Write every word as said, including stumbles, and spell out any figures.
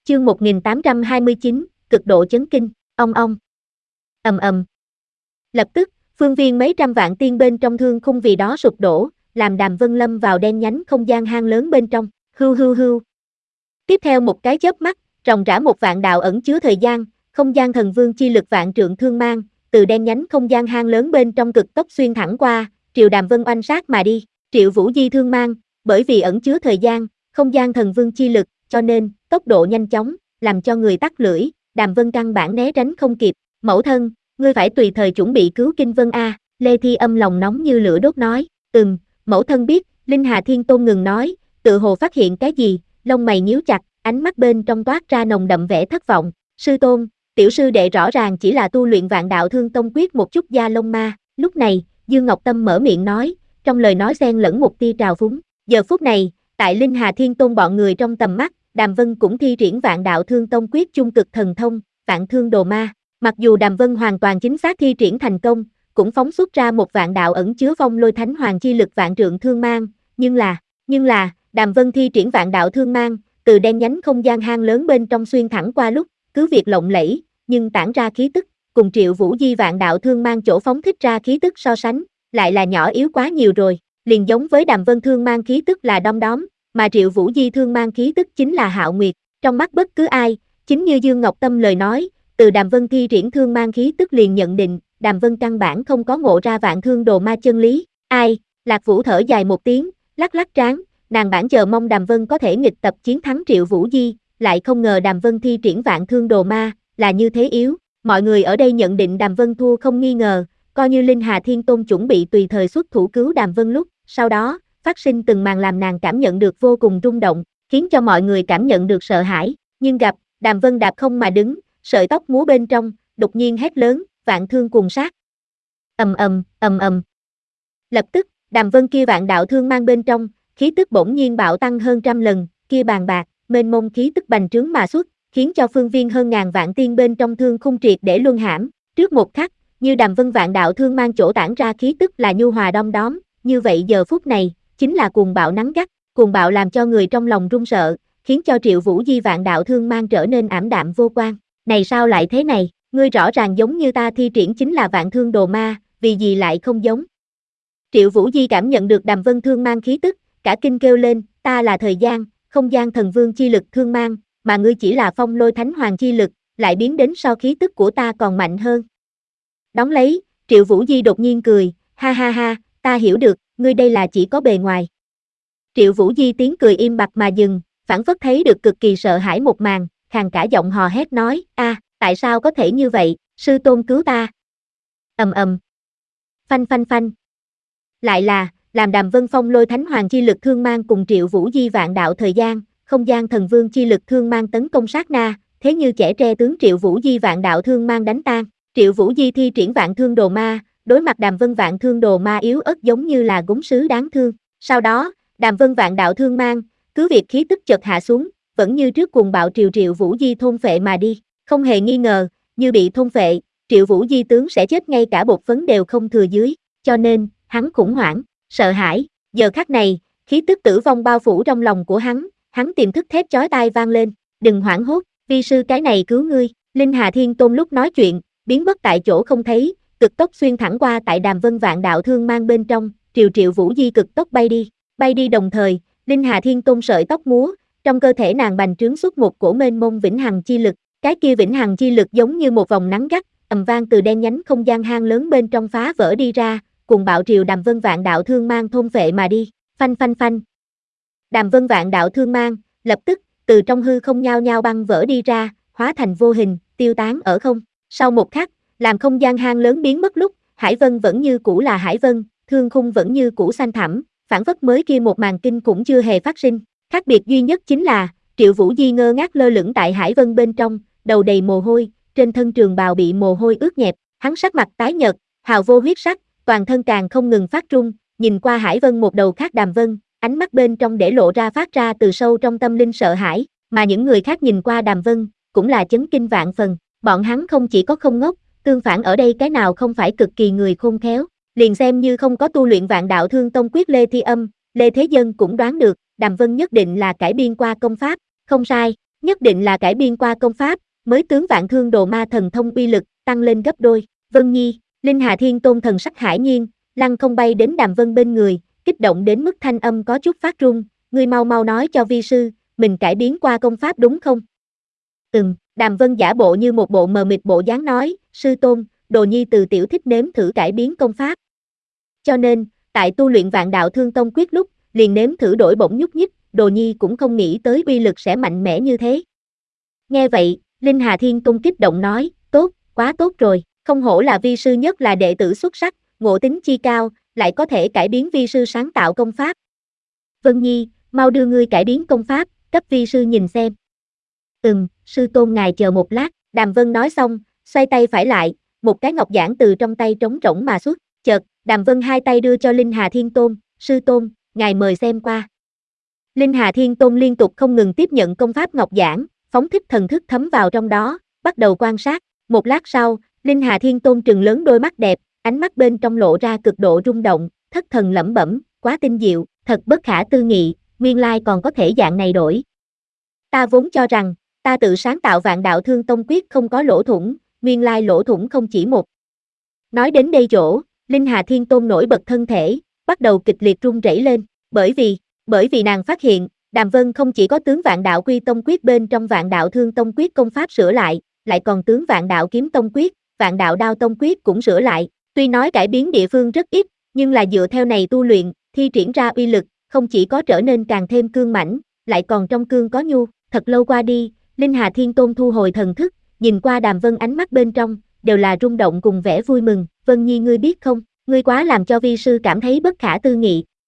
Chương một nghìn tám trăm hai mươi chín, cực độ chấn kinh, ong ong. Ầm ầm. Lập tức, phương viên mấy trăm vạn tiên bên trong thương khung vì đó sụp đổ, làm Đàm Vân lâm vào đen nhánh không gian hang lớn bên trong. Hưu hưu hưu. Tiếp theo một cái chớp mắt, ròng rã một vạn đạo ẩn chứa thời gian, không gian thần vương chi lực vạn trượng thương mang, từ đen nhánh không gian hang lớn bên trong cực tốc xuyên thẳng qua, triều Đàm Vân oanh sát mà đi. Triệu Vũ Di thương mang, bởi vì ẩn chứa thời gian, không gian thần vương chi lực, cho nên tốc độ nhanh chóng, làm cho người tắt lưỡi. Đàm Vân căn bản né tránh không kịp. Mẫu thân, ngươi phải tùy thời chuẩn bị cứu Kinh Vân a. Lê Thi Âm lòng nóng như lửa đốt nói. Ừm, mẫu thân biết. Linh Hà Thiên Tôn ngừng nói, tự hồ phát hiện cái gì, lông mày nhíu chặt, ánh mắt bên trong toát ra nồng đậm vẻ thất vọng. Sư tôn, tiểu sư đệ rõ ràng chỉ là tu luyện Vạn Đạo Thương Tông quyết một chút da lông ma. Lúc này, Dương Ngọc Tâm mở miệng nói, trong lời nói xen lẫn một tia trào phúng. Giờ phút này, tại Linh Hà Thiên Tôn bọn người trong tầm mắt, Đàm Vân cũng thi triển Vạn Đạo Thương Tông quyết chung cực thần thông, Vạn Thương Đồ Ma. Mặc dù Đàm Vân hoàn toàn chính xác thi triển thành công, cũng phóng xuất ra một vạn đạo ẩn chứa phong lôi thánh hoàng chi lực vạn trượng thương mang, nhưng là, nhưng là, Đàm Vân thi triển Vạn Đạo Thương Mang, từ đen nhánh không gian hang lớn bên trong xuyên thẳng qua lúc, cứ việc lộng lẫy, nhưng tản ra khí tức, cùng Triệu Vũ Di Vạn Đạo Thương Mang chỗ phóng thích ra khí tức so sánh, lại là nhỏ yếu quá nhiều rồi, liền giống với Đàm Vân Thương Mang khí tức là đom đóm, mà Triệu Vũ Di Thương Mang khí tức chính là Hạo Nguyệt, trong mắt bất cứ ai, chính như Dương Ngọc Tâm lời nói, từ Đàm Vân thi triển Thương Mang khí tức liền nhận định, Đàm Vân căn bản không có ngộ ra Vạn Thương Đồ Ma chân lý. Ai? Lạc Vũ thở dài một tiếng, lắc lắc trán, nàng bản chờ mong Đàm Vân có thể nghịch tập chiến thắng Triệu Vũ Di, lại không ngờ Đàm Vân thi triển Vạn Thương Đồ Ma, là như thế yếu. Mọi người ở đây nhận định Đàm Vân thua không nghi ngờ, coi như Linh Hà Thiên Tôn chuẩn bị tùy thời xuất thủ cứu Đàm Vân lúc, sau đó, phát sinh từng màn làm nàng cảm nhận được vô cùng rung động, khiến cho mọi người cảm nhận được sợ hãi, nhưng gặp, Đàm Vân đạp không mà đứng, sợi tóc múa bên trong, đột nhiên hét lớn, Vạn Thương cùng sát. Ầm ầm, ầm ầm. Lập tức, Đàm Vân kia Vạn Đạo Thương mang bên trong, khí tức bỗng nhiên bạo tăng hơn trăm lần, kia bàn bạc, mênh mông khí tức bành trướng mà xuất, khiến cho phương viên hơn ngàn vạn tiên bên trong thương khung triệt để luân hãm, trước một khắc, như Đàm Vân Vạn Đạo Thương mang chỗ tản ra khí tức là nhu hòa đom đóm, như vậy giờ phút này, chính là cuồng bạo nắng gắt, cuồng bạo làm cho người trong lòng run sợ, khiến cho Triệu Vũ Di Vạn Đạo Thương mang trở nên ảm đạm vô quan. Này sao lại thế này, ngươi rõ ràng giống như ta thi triển chính là Vạn Thương Đồ Ma, vì gì lại không giống? Triệu Vũ Di cảm nhận được Đàm Vân thương mang khí tức, cả kinh kêu lên, ta là thời gian, không gian thần vương chi lực thương mang, mà ngươi chỉ là phong lôi thánh hoàng chi lực, lại biến đến so khí tức của ta còn mạnh hơn. Đón lấy, Triệu Vũ Di đột nhiên cười, ha ha ha, ta hiểu được, ngươi đây là chỉ có bề ngoài. Triệu Vũ Di tiếng cười im bặt mà dừng, phảng phất thấy được cực kỳ sợ hãi một màn, khàn cả giọng hò hét nói, a, tại sao có thể như vậy, sư tôn cứu ta. Ầm ầm. Phanh phanh phanh. Lại là, làm Đàm Vân phong lôi thánh hoàng chi lực thương mang cùng Triệu Vũ Di Vạn Đạo thời gian, không gian thần vương chi lực thương mang tấn công sát na, thế như chẻ tre tướng Triệu Vũ Di Vạn Đạo thương mang đánh tan. Triệu Vũ Di thi triển Vạn Thương Đồ Ma, đối mặt Đàm Vân Vạn Thương Đồ Ma yếu ớt giống như là gốm sứ đáng thương. Sau đó, Đàm Vân Vạn Đạo thương mang, cứ việc khí tức chợt hạ xuống, vẫn như trước cuồng bạo Triệu Triệu Vũ Di thôn phệ mà đi, không hề nghi ngờ, như bị thôn phệ, Triệu Vũ Di tướng sẽ chết ngay cả bột phấn đều không thừa dưới, cho nên, hắn khủng hoảng, sợ hãi, giờ khắc này, khí tức tử vong bao phủ trong lòng của hắn, hắn tiềm thức thét chói tai vang lên, đừng hoảng hốt, vi sư cái này cứu ngươi. Linh Hà Thiên Tôn lúc nói chuyện, biến mất tại chỗ không thấy, cực tốc xuyên thẳng qua tại Đàm Vân Vạn Đạo thương mang bên trong, Triệu Triệu Vũ Di cực tốc bay đi, bay đi đồng thời, Linh Hà Thiên Tôn sợi tóc múa, trong cơ thể nàng bành trướng xuất một cổ mênh mông vĩnh hằng chi lực, cái kia vĩnh hằng chi lực giống như một vòng nắng gắt, ầm vang từ đen nhánh không gian hang lớn bên trong phá vỡ đi ra, cùng bạo triều Đàm Vân Vạn Đạo thương mang thôn phệ mà đi, phanh phanh phanh. Đàm Vân Vạn Đạo thương mang, lập tức, từ trong hư không nhao nhao băng vỡ đi ra, hóa thành vô hình, tiêu tán ở không. Sau một khắc, làm không gian hang lớn biến mất lúc, Hải Vân vẫn như cũ là Hải Vân, thương khung vẫn như cũ xanh thẳm, phản phất mới kia một màn kinh cũng chưa hề phát sinh. Khác biệt duy nhất chính là, Triệu Vũ Di ngơ ngác lơ lửng tại Hải Vân bên trong, đầu đầy mồ hôi, trên thân trường bào bị mồ hôi ướt nhẹp, hắn sắc mặt tái nhợt, hào vô huyết sắc, toàn thân càng không ngừng phát run, nhìn qua Hải Vân một đầu khác Đàm Vân, ánh mắt bên trong để lộ ra phát ra từ sâu trong tâm linh sợ hãi, mà những người khác nhìn qua Đàm Vân, cũng là chấn kinh vạn phần, bọn hắn không chỉ có không ngốc, tương phản ở đây cái nào không phải cực kỳ người khôn khéo, liền xem như không có tu luyện Vạn Đạo Thương Tông quyết Lê Thi Âm, Lê Thế Dân cũng đoán được, Đàm Vân nhất định là cải biên qua công pháp, không sai, nhất định là cải biên qua công pháp, mới tướng Vạn Thương Đồ Ma thần thông uy lực tăng lên gấp đôi. Vân Nhi, Linh Hà Thiên Tôn thần sắc hải nhiên, lăng không bay đến Đàm Vân bên người, kích động đến mức thanh âm có chút phát run, ngươi mau mau nói cho vi sư, mình cải biến qua công pháp đúng không? Ừm, Đàm Vân giả bộ như một bộ mờ mịt bộ dáng nói, sư tôn, đồ nhi từ tiểu thích nếm thử cải biến công pháp. Cho nên, tại tu luyện Vạn Đạo Thương Tông Quyết lúc, liền nếm thử đổi bổng nhúc nhích, đồ nhi cũng không nghĩ tới uy lực sẽ mạnh mẽ như thế. Nghe vậy, Linh Hà Thiên Tôn kích động nói, tốt, quá tốt rồi, không hổ là vi sư nhất là đệ tử xuất sắc, ngộ tính chi cao, lại có thể cải biến vi sư sáng tạo công pháp. Vân Nhi, mau đưa ngươi cải biến công pháp, cấp vi sư nhìn xem. Ừm, sư tôn ngài chờ một lát, Đàm Vân nói xong, xoay tay phải lại, một cái ngọc giản từ trong tay trống rỗng mà xuất, chợt, Đàm Vân hai tay đưa cho Linh Hà Thiên Tôn, sư tôn, ngài mời xem qua. Linh Hà Thiên Tôn liên tục không ngừng tiếp nhận công pháp ngọc giản, phóng thích thần thức thấm vào trong đó, bắt đầu quan sát, một lát sau, Linh Hà Thiên Tôn trừng lớn đôi mắt đẹp, ánh mắt bên trong lộ ra cực độ rung động, thất thần lẩm bẩm, quá tinh diệu, thật bất khả tư nghị, nguyên lai còn có thể dạng này đổi. Ta vốn cho rằng, ta tự sáng tạo Vạn Đạo Thương Tông Quyết không có lỗ thủng, nguyên lai lỗ thủng không chỉ một. Nói đến đây chỗ, Linh Hà Thiên Tôn nổi bật thân thể, bắt đầu kịch liệt run rẩy lên, bởi vì, bởi vì nàng phát hiện, Đàm Vân không chỉ có tướng Vạn Đạo Quy Tông Quyết bên trong Vạn Đạo Thương Tông Quyết công pháp sửa lại, lại còn tướng Vạn Đạo Kiếm Tông Quyết, Vạn Đạo Đao Tông Quyết cũng sửa lại, tuy nói cải biến địa phương rất ít, nhưng là dựa theo này tu luyện, thi triển ra uy lực, không chỉ có trở nên càng thêm cương mãnh, lại còn trong cương có nhu, thật lâu qua đi, Linh Hà Thiên Tôn thu hồi thần thức, nhìn qua Đàm Vân ánh mắt bên trong, đều là rung động cùng vẻ vui mừng, Vân Nhi ngươi biết không, ngươi quá làm cho vi sư cảm thấy bất khả tư nghị,